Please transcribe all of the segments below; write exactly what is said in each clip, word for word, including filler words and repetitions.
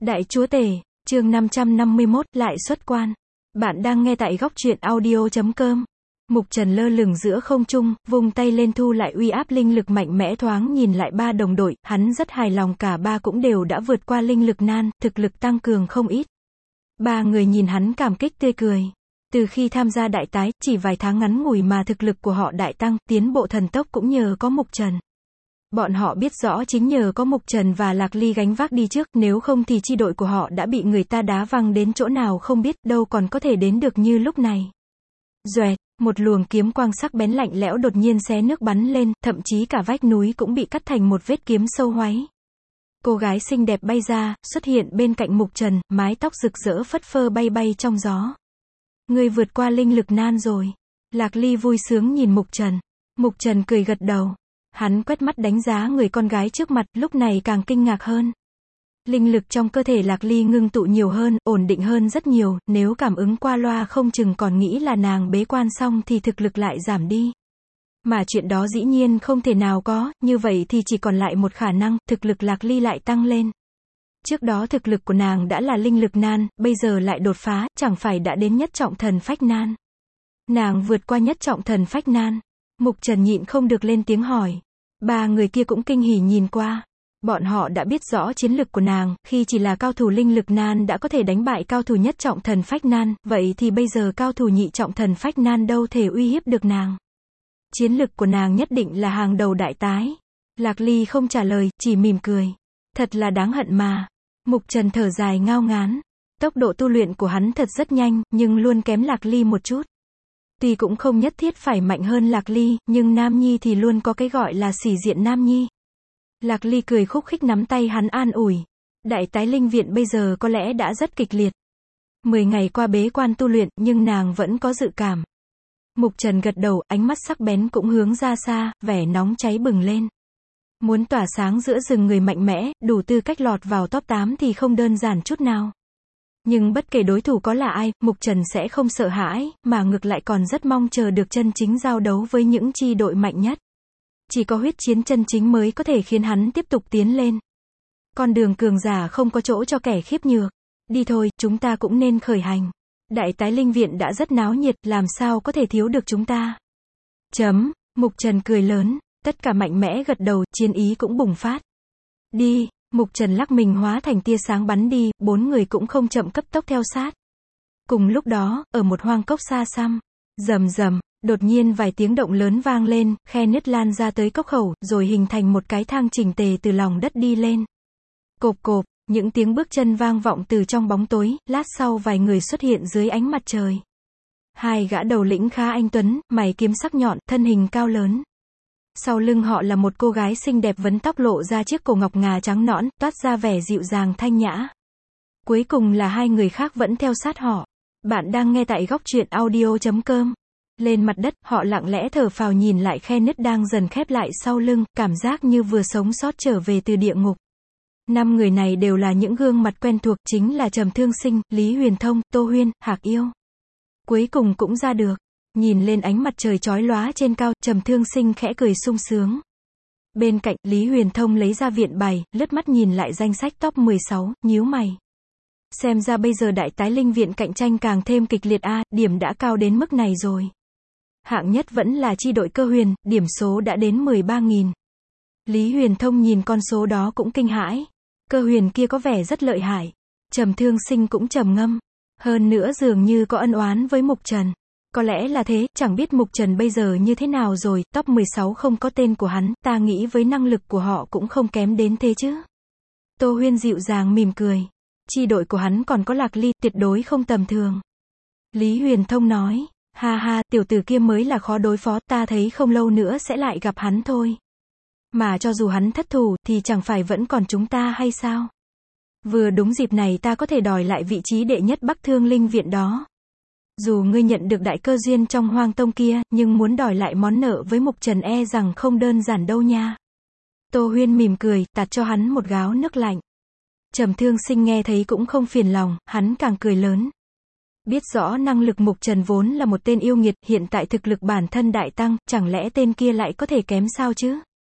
Đại chúa tể, chương năm trăm năm mươi mốt, lại xuất quan. Bạn đang nghe tại góc truyện audio chấm com. Mục Trần lơ lửng giữa không trung, vung tay lên thu lại uy áp linh lực mạnh mẽ, thoáng nhìn lại ba đồng đội, hắn rất hài lòng, cả ba cũng đều đã vượt qua linh lực nan, thực lực tăng cường không ít. Ba người nhìn hắn cảm kích tươi cười. Từ khi tham gia đại tái, chỉ vài tháng ngắn ngủi mà thực lực của họ đại tăng, tiến bộ thần tốc cũng nhờ có Mục Trần. Bọn họ biết rõ chính nhờ có Mục Trần và Lạc Ly gánh vác đi trước, nếu không thì chi đội của họ đã bị người ta đá văng đến chỗ nào không biết, đâu còn có thể đến được như lúc này. Doẹt, một luồng kiếm quang sắc bén lạnh lẽo đột nhiên xé nước bắn lên, thậm chí cả vách núi cũng bị cắt thành một vết kiếm sâu hoáy. Cô gái xinh đẹp bay ra, xuất hiện bên cạnh Mục Trần, mái tóc rực rỡ phất phơ bay bay trong gió. Người vượt qua linh lực nan rồi. Lạc Ly vui sướng nhìn Mục Trần. Mục Trần cười gật đầu. Hắn quét mắt đánh giá người con gái trước mặt, lúc này càng kinh ngạc hơn. Linh lực trong cơ thể Lạc Ly ngưng tụ nhiều hơn, ổn định hơn rất nhiều, nếu cảm ứng qua loa không chừng còn nghĩ là nàng bế quan xong thì thực lực lại giảm đi. Mà chuyện đó dĩ nhiên không thể nào có, như vậy thì chỉ còn lại một khả năng, thực lực Lạc Ly lại tăng lên. Trước đó thực lực của nàng đã là linh lực nan, bây giờ lại đột phá, chẳng phải đã đến nhất trọng thần phách nan. Nàng vượt qua nhất trọng thần phách nan. Mục Trần nhịn không được lên tiếng hỏi. Ba người kia cũng kinh hỉ nhìn qua. Bọn họ đã biết rõ chiến lực của nàng, khi chỉ là cao thủ linh lực nan đã có thể đánh bại cao thủ nhất trọng thần phách nan, vậy thì bây giờ cao thủ nhị trọng thần phách nan đâu thể uy hiếp được nàng. Chiến lực của nàng nhất định là hàng đầu đại tái. Lạc Ly không trả lời, chỉ mỉm cười. Thật là đáng hận mà. Mục Trần thở dài ngao ngán. Tốc độ tu luyện của hắn thật rất nhanh, nhưng luôn kém Lạc Ly một chút. Tuy cũng không nhất thiết phải mạnh hơn Lạc Ly, nhưng Nam Nhi thì luôn có cái gọi là sỉ diện Nam Nhi. Lạc Ly cười khúc khích nắm tay hắn an ủi. Đại tái linh viện bây giờ có lẽ đã rất kịch liệt. Mười ngày qua bế quan tu luyện, nhưng nàng vẫn có dự cảm. Mục Trần gật đầu, ánh mắt sắc bén cũng hướng ra xa, vẻ nóng cháy bừng lên. Muốn tỏa sáng giữa rừng người mạnh mẽ, đủ tư cách lọt vào top tám thì không đơn giản chút nào. Nhưng bất kể đối thủ có là ai, Mục Trần sẽ không sợ hãi, mà ngược lại còn rất mong chờ được chân chính giao đấu với những chi đội mạnh nhất. Chỉ có huyết chiến chân chính mới có thể khiến hắn tiếp tục tiến lên. Con đường cường giả không có chỗ cho kẻ khiếp nhược. Đi thôi, chúng ta cũng nên khởi hành. Đại tái linh viện đã rất náo nhiệt, làm sao có thể thiếu được chúng ta. Chấm, Mục Trần cười lớn, tất cả mạnh mẽ gật đầu, chiến ý cũng bùng phát. Đi. Mục Trần lắc mình hóa thành tia sáng bắn đi, bốn người cũng không chậm cấp tốc theo sát. Cùng lúc đó, ở một hoang cốc xa xăm, rầm rầm, đột nhiên vài tiếng động lớn vang lên, khe nứt lan ra tới cốc khẩu, rồi hình thành một cái thang chỉnh tề từ lòng đất đi lên. Cộp cộp, những tiếng bước chân vang vọng từ trong bóng tối, lát sau vài người xuất hiện dưới ánh mặt trời. Hai gã đầu lĩnh khá anh tuấn, mày kiếm sắc nhọn, thân hình cao lớn. Sau lưng họ là một cô gái xinh đẹp vấn tóc lộ ra chiếc cổ ngọc ngà trắng nõn, toát ra vẻ dịu dàng thanh nhã. Cuối cùng là hai người khác vẫn theo sát họ. Bạn đang nghe tại góc truyện audio chấm com. Lên mặt đất, họ lặng lẽ thở phào nhìn lại khe nứt đang dần khép lại sau lưng, cảm giác như vừa sống sót trở về từ địa ngục. Năm người này đều là những gương mặt quen thuộc, chính là Trầm Thương Sinh, Lý Huyền Thông, Tô Huyên, Hạc Yêu. Cuối cùng cũng ra được. Nhìn lên ánh mặt trời chói lóa trên cao, Trầm Thương Sinh khẽ cười sung sướng. Bên cạnh, Lý Huyền Thông lấy ra viện bài, lướt mắt nhìn lại danh sách top mười sáu, nhíu mày. Xem ra bây giờ đại tái linh viện cạnh tranh càng thêm kịch liệt a, điểm đã cao đến mức này rồi. Hạng nhất vẫn là chi đội Cơ Huyền, điểm số đã đến mười ba nghìn. Lý Huyền Thông nhìn con số đó cũng kinh hãi. Cơ Huyền kia có vẻ rất lợi hại. Trầm Thương Sinh cũng trầm ngâm. Hơn nữa dường như có ân oán với Mục Trần. Có lẽ là thế, chẳng biết Mục Trần bây giờ như thế nào rồi, top mười sáu không có tên của hắn, ta nghĩ với năng lực của họ cũng không kém đến thế chứ. Tô Huyên dịu dàng mỉm cười. Chi đội của hắn còn có Lạc Ly, tuyệt đối không tầm thường. Lý Huyền Thông nói, ha ha, tiểu tử kia mới là khó đối phó, ta thấy không lâu nữa sẽ lại gặp hắn thôi. Mà cho dù hắn thất thủ, thì chẳng phải vẫn còn chúng ta hay sao? Vừa đúng dịp này ta có thể đòi lại vị trí đệ nhất Bắc Thương Linh viện đó. Dù ngươi nhận được đại cơ duyên trong Hoang Tông kia, nhưng muốn đòi lại món nợ với Mục Trần e rằng không đơn giản đâu nha. Tô Huyên mỉm cười, tạt cho hắn một gáo nước lạnh. Trầm Thương Sinh nghe thấy cũng không phiền lòng, hắn càng cười lớn. Biết rõ năng lực Mục Trần vốn là một tên yêu nghiệt, hiện tại thực lực bản thân đại tăng, chẳng lẽ tên kia lại có thể kém sao chứ?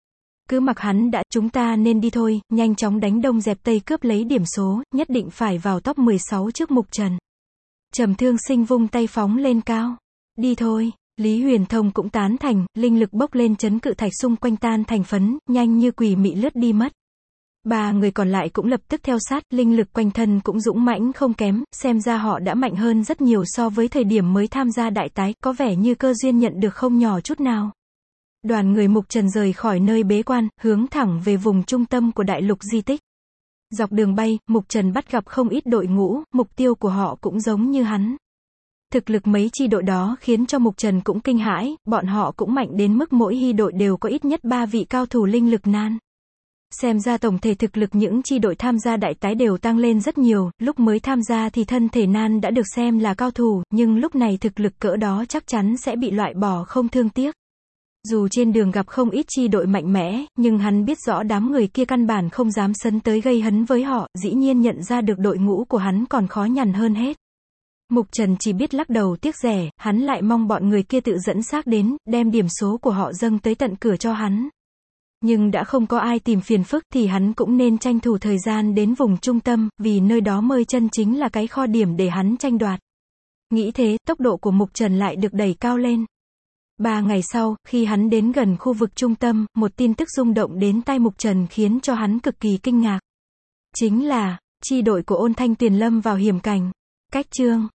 Cứ mặc hắn đã, chúng ta nên đi thôi, nhanh chóng đánh đông dẹp tây cướp lấy điểm số, nhất định phải vào top mười sáu trước Mục Trần. Trầm Thương Sinh vung tay phóng lên cao. Đi thôi. Lý Huyền Thông cũng tán thành, linh lực bốc lên chấn cự thạch xung quanh tan thành phấn, nhanh như quỷ mị lướt đi mất. Ba người còn lại cũng lập tức theo sát, linh lực quanh thân cũng dũng mãnh không kém, xem ra họ đã mạnh hơn rất nhiều so với thời điểm mới tham gia đại tái, có vẻ như cơ duyên nhận được không nhỏ chút nào. Đoàn người Mục Trần rời khỏi nơi bế quan, hướng thẳng về vùng trung tâm của đại lục di tích. Dọc đường bay, Mục Trần bắt gặp không ít đội ngũ, mục tiêu của họ cũng giống như hắn. Thực lực mấy chi đội đó khiến cho Mục Trần cũng kinh hãi, bọn họ cũng mạnh đến mức mỗi hy đội đều có ít nhất ba vị cao thủ linh lực nan. Xem ra tổng thể thực lực những chi đội tham gia đại tái đều tăng lên rất nhiều, lúc mới tham gia thì thân thể nan đã được xem là cao thủ, nhưng lúc này thực lực cỡ đó chắc chắn sẽ bị loại bỏ không thương tiếc. Dù trên đường gặp không ít chi đội mạnh mẽ, nhưng hắn biết rõ đám người kia căn bản không dám sấn tới gây hấn với họ, dĩ nhiên nhận ra được đội ngũ của hắn còn khó nhằn hơn hết. Mục Trần chỉ biết lắc đầu tiếc rẻ, hắn lại mong bọn người kia tự dẫn xác đến, đem điểm số của họ dâng tới tận cửa cho hắn. Nhưng đã không có ai tìm phiền phức thì hắn cũng nên tranh thủ thời gian đến vùng trung tâm, vì nơi đó mới chân chính là cái kho điểm để hắn tranh đoạt. Nghĩ thế, tốc độ của Mục Trần lại được đẩy cao lên. Ba ngày sau, khi hắn đến gần khu vực trung tâm, một tin tức rung động đến tai Mục Trần khiến cho hắn cực kỳ kinh ngạc. Chính là, chi đội của Ôn Thanh Tuyền lâm vào hiểm cảnh. Cách chương